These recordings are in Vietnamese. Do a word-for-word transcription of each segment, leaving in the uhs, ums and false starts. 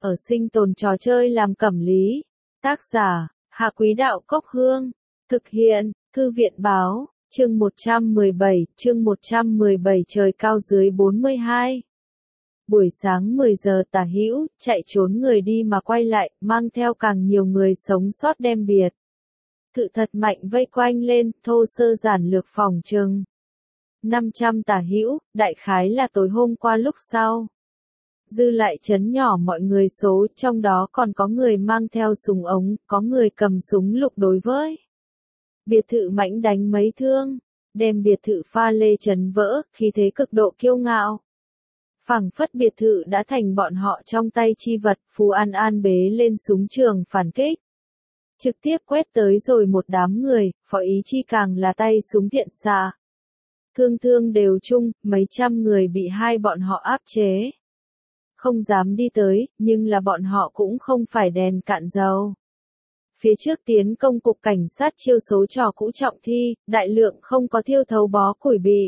ở sinh tồn trò chơi làm cẩm lý. Tác giả, Hạ Quý Đạo Cốc Hương. Thực hiện, Thư viện Báo, chương một trăm mười bảy, chương một trăm mười bảy trời cao dưới bốn mươi hai. Buổi sáng mười giờ tả hữu, chạy trốn người đi mà quay lại, mang theo càng nhiều người sống sót đem biệt thự thật mạnh vây quanh lên, thô sơ giản lược phòng trừng. năm trăm tả hữu, đại khái là tối hôm qua lúc sau. Dư lại trấn nhỏ mọi người số, trong đó còn có người mang theo súng ống, có người cầm súng lục đối với biệt thự mãnh đánh mấy thương, đem biệt thự pha lê trấn vỡ, khí thế cực độ kiêu ngạo. Phảng phất biệt thự đã thành bọn họ trong tay chi vật, Phú An An bế lên súng trường phản kích. Trực tiếp quét tới rồi một đám người, Phó Ý Chi càng là tay súng tiện xạ. Thương thương đều chung, mấy trăm người bị hai bọn họ áp chế. Không dám đi tới, nhưng là bọn họ cũng không phải đèn cạn dầu. Phía trước tiến công cục cảnh sát chiêu số trò cũ trọng thi, đại lượng không có thiêu thấu bó củi bị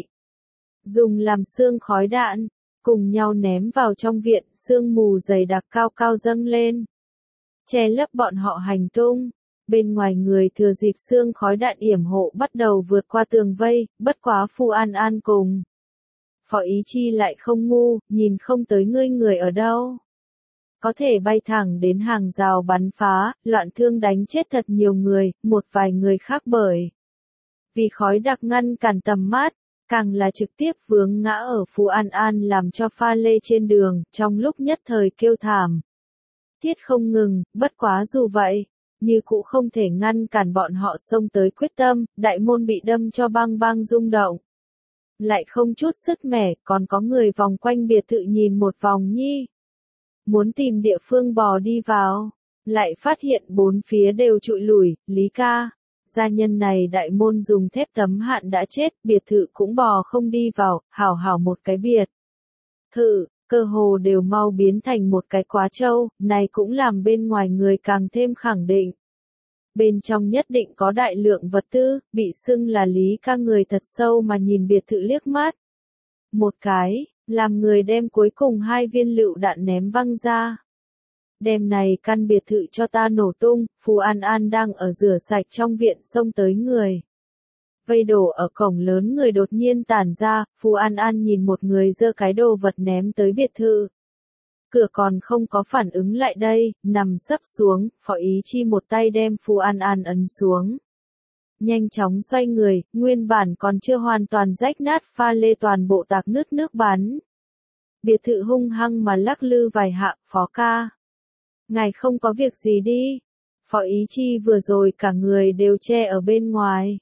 dùng làm xương khói đạn, cùng nhau ném vào trong viện, sương mù dày đặc cao cao dâng lên, che lấp bọn họ hành tung. Bên ngoài người thừa dịp sương khói đạn yểm hộ bắt đầu vượt qua tường vây, bất quá Phú An An cùng Phó Ý Chi lại không ngu, nhìn không tới ngươi người ở đâu. Có thể bay thẳng đến hàng rào bắn phá, loạn thương đánh chết thật nhiều người, một vài người khác bởi vì khói đặc ngăn cản tầm mắt, càng là trực tiếp vướng ngã ở Phú An An làm cho pha lê trên đường, trong lúc nhất thời kêu thảm. Thiết không ngừng, bất quá dù vậy, như cũ không thể ngăn cản bọn họ xông tới quyết tâm, đại môn bị đâm cho bang bang rung động. Lại không chút sức mẻ, còn có người vòng quanh biệt thự nhìn một vòng nhi. Muốn tìm địa phương bò đi vào, lại phát hiện bốn phía đều trụi lủi, Lý ca. Gia nhân này đại môn dùng thép tấm hạn đã chết, biệt thự cũng bò không đi vào, hảo hảo một cái biệt thự, cơ hồ đều mau biến thành một cái quá trâu, này cũng làm bên ngoài người càng thêm khẳng định. Bên trong nhất định có đại lượng vật tư, bị xưng là Lý ca người thật sâu mà nhìn biệt thự liếc mắt. Một cái, làm người đem cuối cùng hai viên lựu đạn ném văng ra. Đêm này căn biệt thự cho ta nổ tung, Phú An An đang ở rửa sạch trong viện xông tới người. Vây đổ ở cổng lớn người đột nhiên tản ra, Phú An An nhìn một người giơ cái đồ vật ném tới biệt thự. Cửa còn không có phản ứng lại đây, nằm sấp xuống, Phó Ý Chi một tay đem Phú An An ấn xuống. Nhanh chóng xoay người, nguyên bản còn chưa hoàn toàn rách nát pha lê toàn bộ tạc nứt nước bắn. Biệt thự hung hăng mà lắc lư vài hạ, Phó ca. Ngài không có việc gì đi. Phó Ý Chi vừa rồi cả người đều che ở bên ngoài.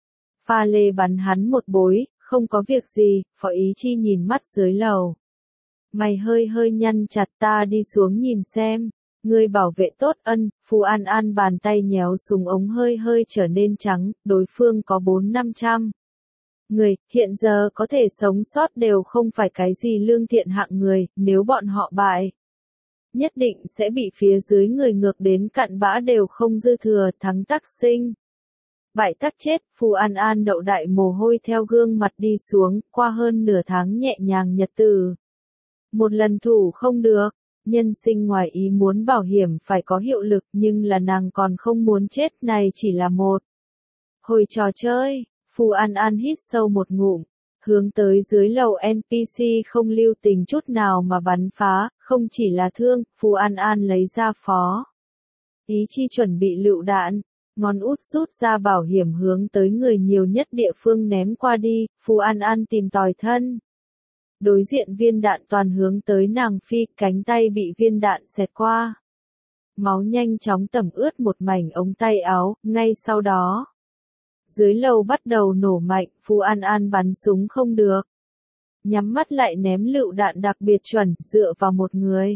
Pha lê bắn hắn một bối, không có việc gì, Phó Ý Chi nhìn mắt dưới lầu. Mày hơi hơi nhăn chặt, ta đi xuống nhìn xem. Người bảo vệ tốt ân, Phú An An bàn tay nhéo súng ống hơi hơi trở nên trắng, đối phương có bốn năm trăm người, hiện giờ có thể sống sót đều không phải cái gì lương thiện hạng người, nếu bọn họ bại. Nhất định sẽ bị phía dưới người ngược đến cặn bã đều không dư thừa, thắng tắc sinh. Bại tắc chết, Phú An An đậu đại mồ hôi theo gương mặt đi xuống, qua hơn nửa tháng nhẹ nhàng nhật từ. Một lần thủ không được, nhân sinh ngoài ý muốn bảo hiểm phải có hiệu lực nhưng là nàng còn không muốn chết, này chỉ là một hồi trò chơi. Phú An An hít sâu một ngụm, hướng tới dưới lầu en pê xê không lưu tình chút nào mà bắn phá, không chỉ là thương, Phú An An lấy ra Phó Ý Chi chuẩn bị lựu đạn, ngón út rút ra bảo hiểm hướng tới người nhiều nhất địa phương ném qua đi, Phú An An tìm tòi thân. Đối diện viên đạn toàn hướng tới nàng phi, cánh tay bị viên đạn xẹt qua. Máu nhanh chóng tẩm ướt một mảnh ống tay áo, ngay sau đó. Dưới lầu bắt đầu nổ mạnh, Phú An An bắn súng không được. Nhắm mắt lại ném lựu đạn đặc biệt chuẩn, dựa vào một người.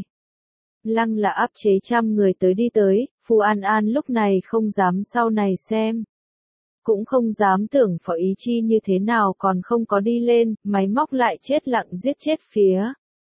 Lăng là áp chế trăm người tới đi tới, Phú An An lúc này không dám sau này xem. Cũng không dám tưởng Phó Ý Chi như thế nào còn không có đi lên, máy móc lại chết lặng giết chết phía.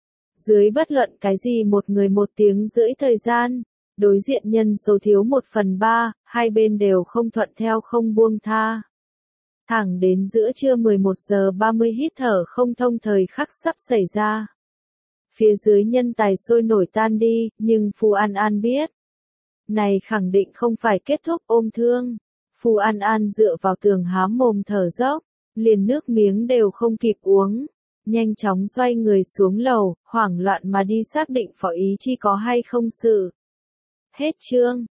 Dưới bất luận cái gì một người một tiếng rưỡi thời gian, đối diện nhân số thiếu một phần ba, hai bên đều không thuận theo không buông tha. Thẳng đến giữa trưa mười một giờ ba mươi hít thở không thông thời khắc sắp xảy ra. Phía dưới nhân tài sôi nổi tan đi, nhưng Phù An An biết. Này khẳng định không phải kết thúc ôm thương. Phù An An dựa vào tường há mồm thở dốc, liền nước miếng đều không kịp uống. Nhanh chóng xoay người xuống lầu, hoảng loạn mà đi xác định Phó Ý Chi có hay không sự. Hết chương.